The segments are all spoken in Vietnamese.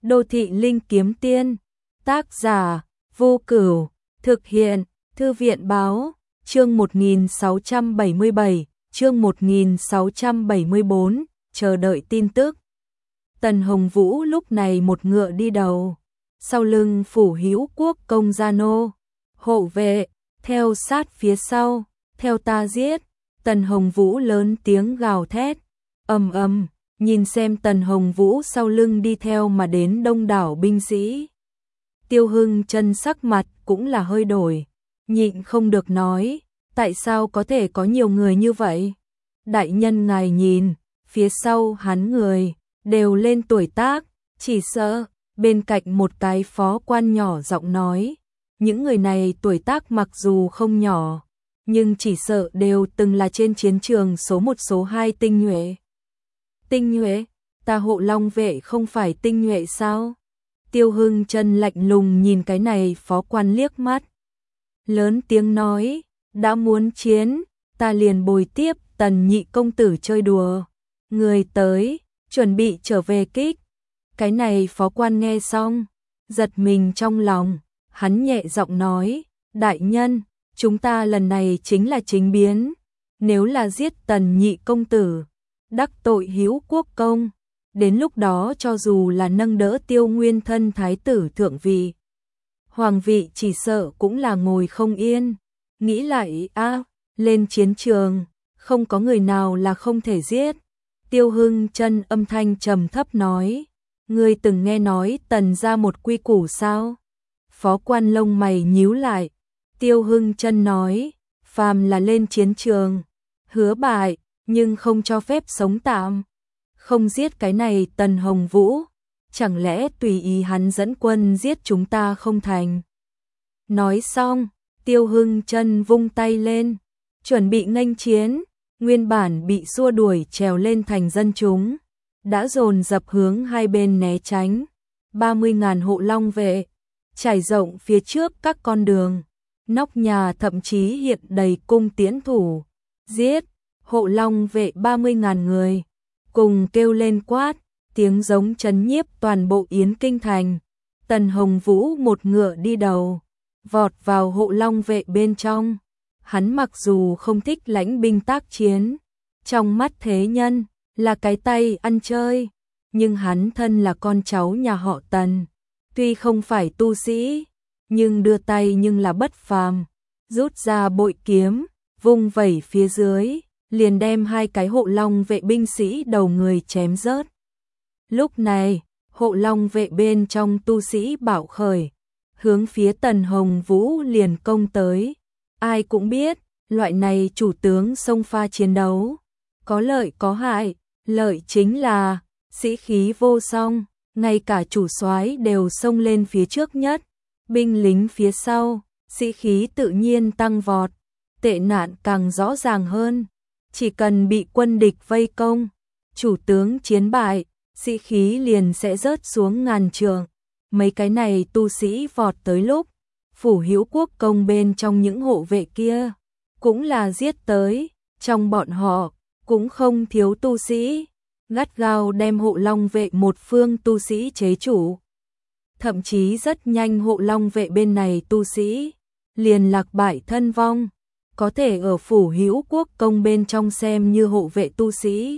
Đô thị linh kiếm tiên, tác giả, Vô Cửu, thực hiện, Thư viện báo, chương 1677, chương 1674, chờ đợi tin tức. Tần Hồng Vũ lúc này một ngựa đi đầu, sau lưng Phủ Hữu Quốc công gia nô, hộ vệ, theo sát phía sau, theo ta giết. Tần Hồng Vũ lớn tiếng gào thét, ầm ầm, nhìn xem Tần Hồng Vũ sau lưng đi theo mà đến đông đảo binh sĩ. Tiêu Hưng Chân sắc mặt cũng là hơi đổi, nhịn không được nói, tại sao có thể có nhiều người như vậy? Đại nhân ngài nhìn, phía sau hắn người, đều lên tuổi tác, chỉ sợ, bên cạnh một cái phó quan nhỏ giọng nói, những người này tuổi tác mặc dù không nhỏ, nhưng chỉ sợ đều từng là trên chiến trường số 1 số 2 tinh nhuệ. Tinh nhuệ? Ta Hộ Long vệ không phải tinh nhuệ sao? Tiêu Hưng Chân lạnh lùng nhìn cái này phó quan liếc mắt. Lớn tiếng nói, đã muốn chiến, ta liền bồi tiếp Tần nhị công tử chơi đùa. Người tới, chuẩn bị trở về kích. Cái này phó quan nghe xong, giật mình trong lòng, hắn nhẹ giọng nói, đại nhân, chúng ta lần này chính là chính biến, nếu là giết Tần nhị công tử, đắc tội Hữu Quốc công, đến lúc đó cho dù là nâng đỡ Tiêu Nguyên thân thái tử thượng vị, hoàng vị chỉ sợ cũng là ngồi không yên. Nghĩ lại lên chiến trường, không có người nào là không thể giết. Tiêu Hưng Chân âm thanh trầm thấp nói, ngươi từng nghe nói Tần gia một quy củ sao? Phó quan lông mày nhíu lại. Tiêu Hưng Chân nói, phàm là lên chiến trường, hứa bại, nhưng không cho phép sống tạm. Không giết cái này Tần Hồng Vũ, chẳng lẽ tùy ý hắn dẫn quân giết chúng ta không thành? Nói xong, Tiêu Hưng Chân vung tay lên, chuẩn bị nghênh chiến. Nguyên bản bị xua đuổi trèo lên thành dân chúng, đã dồn dập hướng hai bên né tránh. 30.000 hộ long vệ, trải rộng phía trước các con đường, nóc nhà thậm chí hiện đầy cung tiễn thủ. Giết, hộ long vệ 30.000 người, cùng kêu lên quát, tiếng giống chấn nhiếp toàn bộ Yến Kinh thành. Tần Hồng Vũ một ngựa đi đầu, vọt vào hộ long vệ bên trong. Hắn mặc dù không thích lãnh binh tác chiến, trong mắt thế nhân là cái tay ăn chơi, nhưng hắn thân là con cháu nhà họ Tần, tuy không phải tu sĩ, nhưng đưa tay nhưng là bất phàm, rút ra bội kiếm, vung vẩy phía dưới, liền đem hai cái hộ long vệ binh sĩ đầu người chém rớt. Lúc này, hộ long vệ bên trong tu sĩ bạo khởi, hướng phía Tần Hồng Vũ liền công tới. Ai cũng biết, loại này chủ tướng xông pha chiến đấu, có lợi có hại, lợi chính là sĩ khí vô song, ngay cả chủ soái đều xông lên phía trước nhất, binh lính phía sau, sĩ khí tự nhiên tăng vọt, tệ nạn càng rõ ràng hơn, chỉ cần bị quân địch vây công, chủ tướng chiến bại, sĩ khí liền sẽ rớt xuống ngàn trượng. Mấy cái này tu sĩ vọt tới lúc Phủ Hữu Quốc công bên trong những hộ vệ kia cũng là giết tới, trong bọn họ cũng không thiếu tu sĩ, gắt gao đem hộ long vệ một phương tu sĩ chế chủ. Thậm chí rất nhanh hộ long vệ bên này tu sĩ liền lạc bại thân vong, có thể ở Phủ Hữu Quốc công bên trong xem như hộ vệ tu sĩ,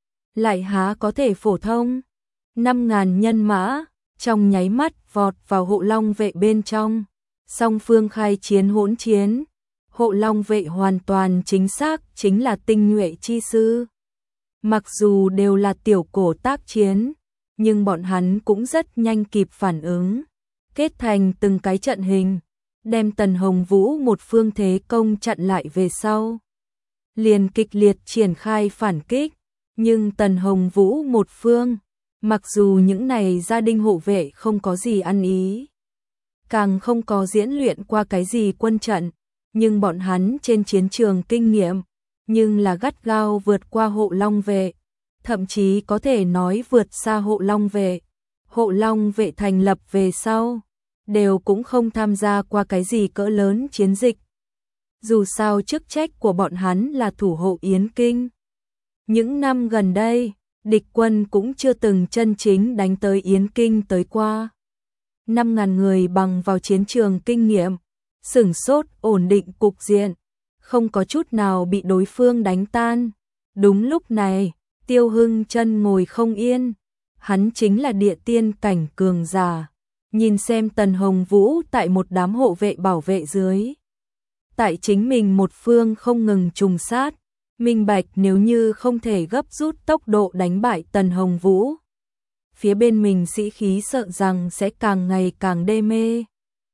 lại há có thể phổ thông. 5.000 nhân mã trong nháy mắt vọt vào hộ long vệ bên trong. Song phương khai chiến hỗn chiến, hộ long vệ hoàn toàn chính xác chính là tinh nhuệ chi sư. Mặc dù đều là tiểu cổ tác chiến, nhưng bọn hắn cũng rất nhanh kịp phản ứng, kết thành từng cái trận hình, đem Tần Hồng Vũ một phương thế công chặn lại về sau. Liền kịch liệt triển khai phản kích, nhưng Tần Hồng Vũ một phương, mặc dù những này gia đình hộ vệ không có gì ăn ý, càng không có diễn luyện qua cái gì quân trận, nhưng bọn hắn trên chiến trường kinh nghiệm, nhưng là gắt gao vượt qua hộ long vệ, thậm chí có thể nói vượt xa hộ long vệ. Hộ long vệ thành lập về sau, đều cũng không tham gia qua cái gì cỡ lớn chiến dịch. Dù sao chức trách của bọn hắn là thủ hộ Yến Kinh. Những năm gần đây, địch quân cũng chưa từng chân chính đánh tới Yến Kinh tới qua. 5.000 người bằng vào chiến trường kinh nghiệm, sửng sốt ổn định cục diện, không có chút nào bị đối phương đánh tan. Đúng lúc này, Tiêu Hưng Chân ngồi không yên, hắn chính là địa tiên cảnh cường giả. Nhìn xem Tần Hồng Vũ tại một đám hộ vệ bảo vệ dưới. Tại chính mình một phương không ngừng trùng sát, minh bạch nếu như không thể gấp rút tốc độ đánh bại Tần Hồng Vũ. Phía bên mình sĩ khí sợ rằng sẽ càng ngày càng đê mê.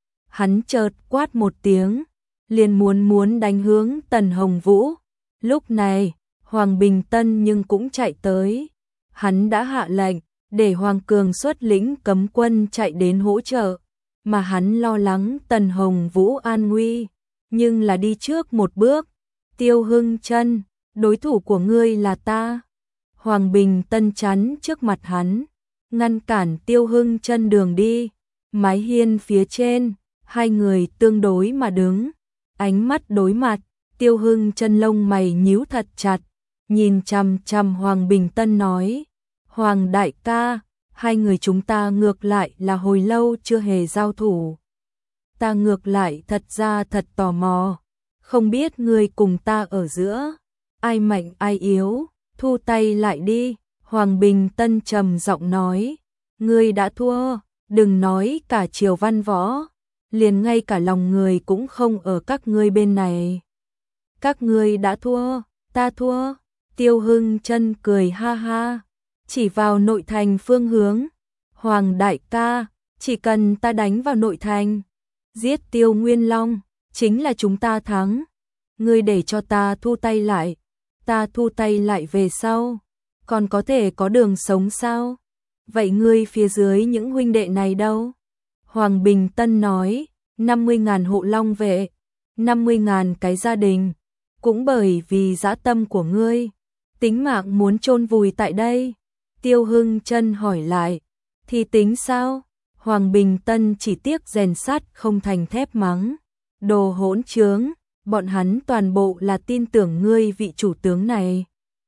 Hắn chợt quát một tiếng, liền muốn đánh hướng Tần Hồng Vũ. Lúc này, Hoàng Bình Tân nhưng cũng chạy tới. Hắn đã hạ lệnh, để Hoàng Cường xuất lĩnh cấm quân chạy đến hỗ trợ, mà hắn lo lắng Tần Hồng Vũ an nguy, nhưng là đi trước một bước. Tiêu Hưng Chân, đối thủ của ngươi là ta. Hoàng Bình Tân chắn trước mặt hắn, ngăn cản Tiêu Hưng Chân đường đi. Mái hiên phía trên, hai người tương đối mà đứng, ánh mắt đối mặt. Tiêu Hưng Chân lông mày nhíu thật chặt, nhìn chằm chằm Hoàng Bình Tân nói: Hoàng đại ca, hai người chúng ta ngược lại là hồi lâu chưa hề giao thủ. Ta ngược lại thật ra thật tò mò, không biết ngươi cùng ta ở giữa, ai mạnh ai yếu, thu tay lại đi. Hoàng Bình Tân trầm giọng nói: ngươi đã thua, đừng nói cả triều văn võ, liền ngay cả lòng người cũng không ở các ngươi bên này. Các ngươi đã thua, ta thua. Tiêu Hưng Chân cười ha ha, chỉ vào nội thành phương hướng. Hoàng đại ca, chỉ cần ta đánh vào nội thành, giết Tiêu Nguyên Long, chính là chúng ta thắng. Ngươi để cho ta thu tay lại, ta thu tay lại về sau, còn có thể có đường sống sao? Vậy ngươi phía dưới những huynh đệ này đâu? Hoàng Bình Tân nói: 50.000 hộ long vệ, 50.000 cái gia đình, cũng bởi vì dã tâm của ngươi, tính mạng muốn chôn vùi tại đây. Tiêu Hưng Chân hỏi lại: thì tính sao? Hoàng Bình Tân chỉ tiếc rèn sắt không thành thép mắng: đồ hỗn trướng, bọn hắn toàn bộ là tin tưởng ngươi vị chủ tướng này,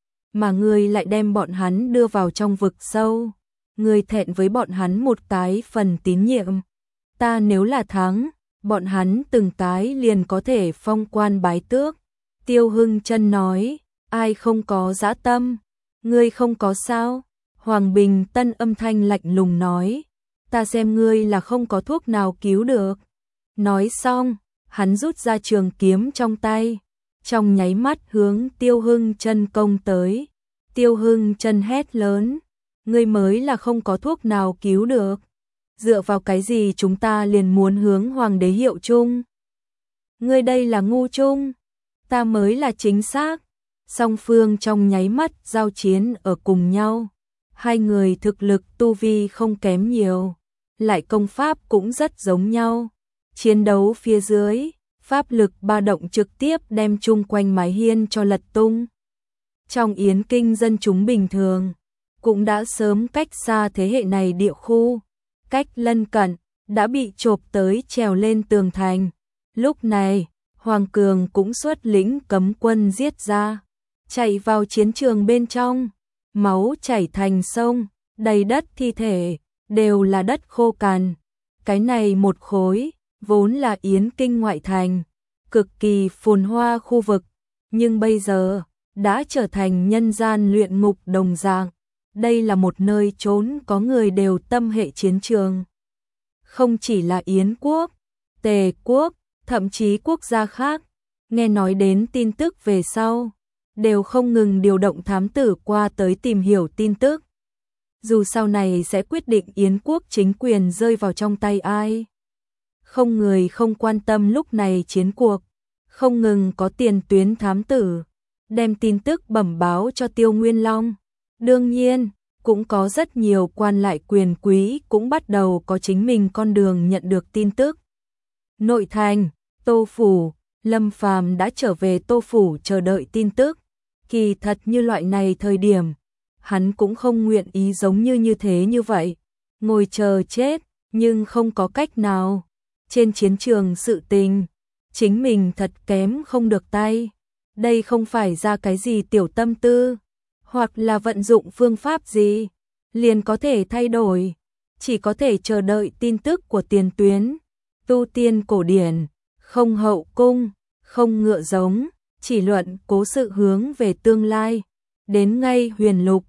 mà ngươi lại đem bọn hắn đưa vào trong vực sâu. Ngươi thẹn với bọn hắn một cái phần tín nhiệm. Ta nếu là thắng, bọn hắn từng cái liền có thể phong quan bái tước. Tiêu Hưng Chân nói: ai không có dã tâm? Ngươi không có sao? Hoàng Bình Tân âm thanh lạnh lùng nói: ta xem ngươi là không có thuốc nào cứu được. Nói xong, hắn rút ra trường kiếm trong tay, trong nháy mắt hướng Tiêu Hưng Chân công tới. Tiêu Hưng Chân hét lớn: ngươi mới là không có thuốc nào cứu được. Dựa vào cái gì chúng ta liền muốn hướng hoàng đế hiệu chung? Ngươi đây là ngu chung, ta mới là chính xác. Song phương trong nháy mắt giao chiến ở cùng nhau. Hai người thực lực tu vi không kém nhiều, lại công pháp cũng rất giống nhau. Chiến đấu phía dưới, pháp lực ba động trực tiếp đem chung quanh mái hiên cho lật tung. Trong Yến Kinh dân chúng bình thường, cũng đã sớm cách xa thế hệ này địa khu, cách lân cận, đã bị chộp tới trèo lên tường thành. Lúc này, Hoàng Cường cũng xuất lĩnh cấm quân giết ra, chạy vào chiến trường bên trong, máu chảy thành sông, đầy đất thi thể, đều là đất khô cằn. Cái này một khối, vốn là Yến Kinh ngoại thành, cực kỳ phồn hoa khu vực, nhưng bây giờ, đã trở thành nhân gian luyện ngục đồng dạng. Đây là một nơi trốn có người đều tâm hệ chiến trường. Không chỉ là Yến quốc, Tề quốc, thậm chí quốc gia khác, nghe nói đến tin tức về sau, đều không ngừng điều động thám tử qua tới tìm hiểu tin tức. Dù sau này sẽ quyết định Yến quốc chính quyền rơi vào trong tay ai. Không người không quan tâm lúc này chiến cuộc, không ngừng có tiền tuyến thám tử, đem tin tức bẩm báo cho Tiêu Nguyên Long. Đương nhiên, cũng có rất nhiều quan lại quyền quý cũng bắt đầu có chính mình con đường nhận được tin tức. Nội thành, Tô Phủ, Lâm Phàm đã trở về Tô Phủ chờ đợi tin tức. Kỳ thật như loại này thời điểm, hắn cũng không nguyện ý giống như thế như vậy, ngồi chờ chết, nhưng không có cách nào. Trên chiến trường sự tình, chính mình thật kém không được tay. Đây không phải ra cái gì tiểu tâm tư. hoặc là vận dụng phương pháp gì, liền có thể thay đổi, chỉ có thể chờ đợi tin tức của tiền tuyến. Tu tiên cổ điển, không hậu cung, không ngựa giống, chỉ luận cố sự hướng về tương lai. Đến ngay huyền lục,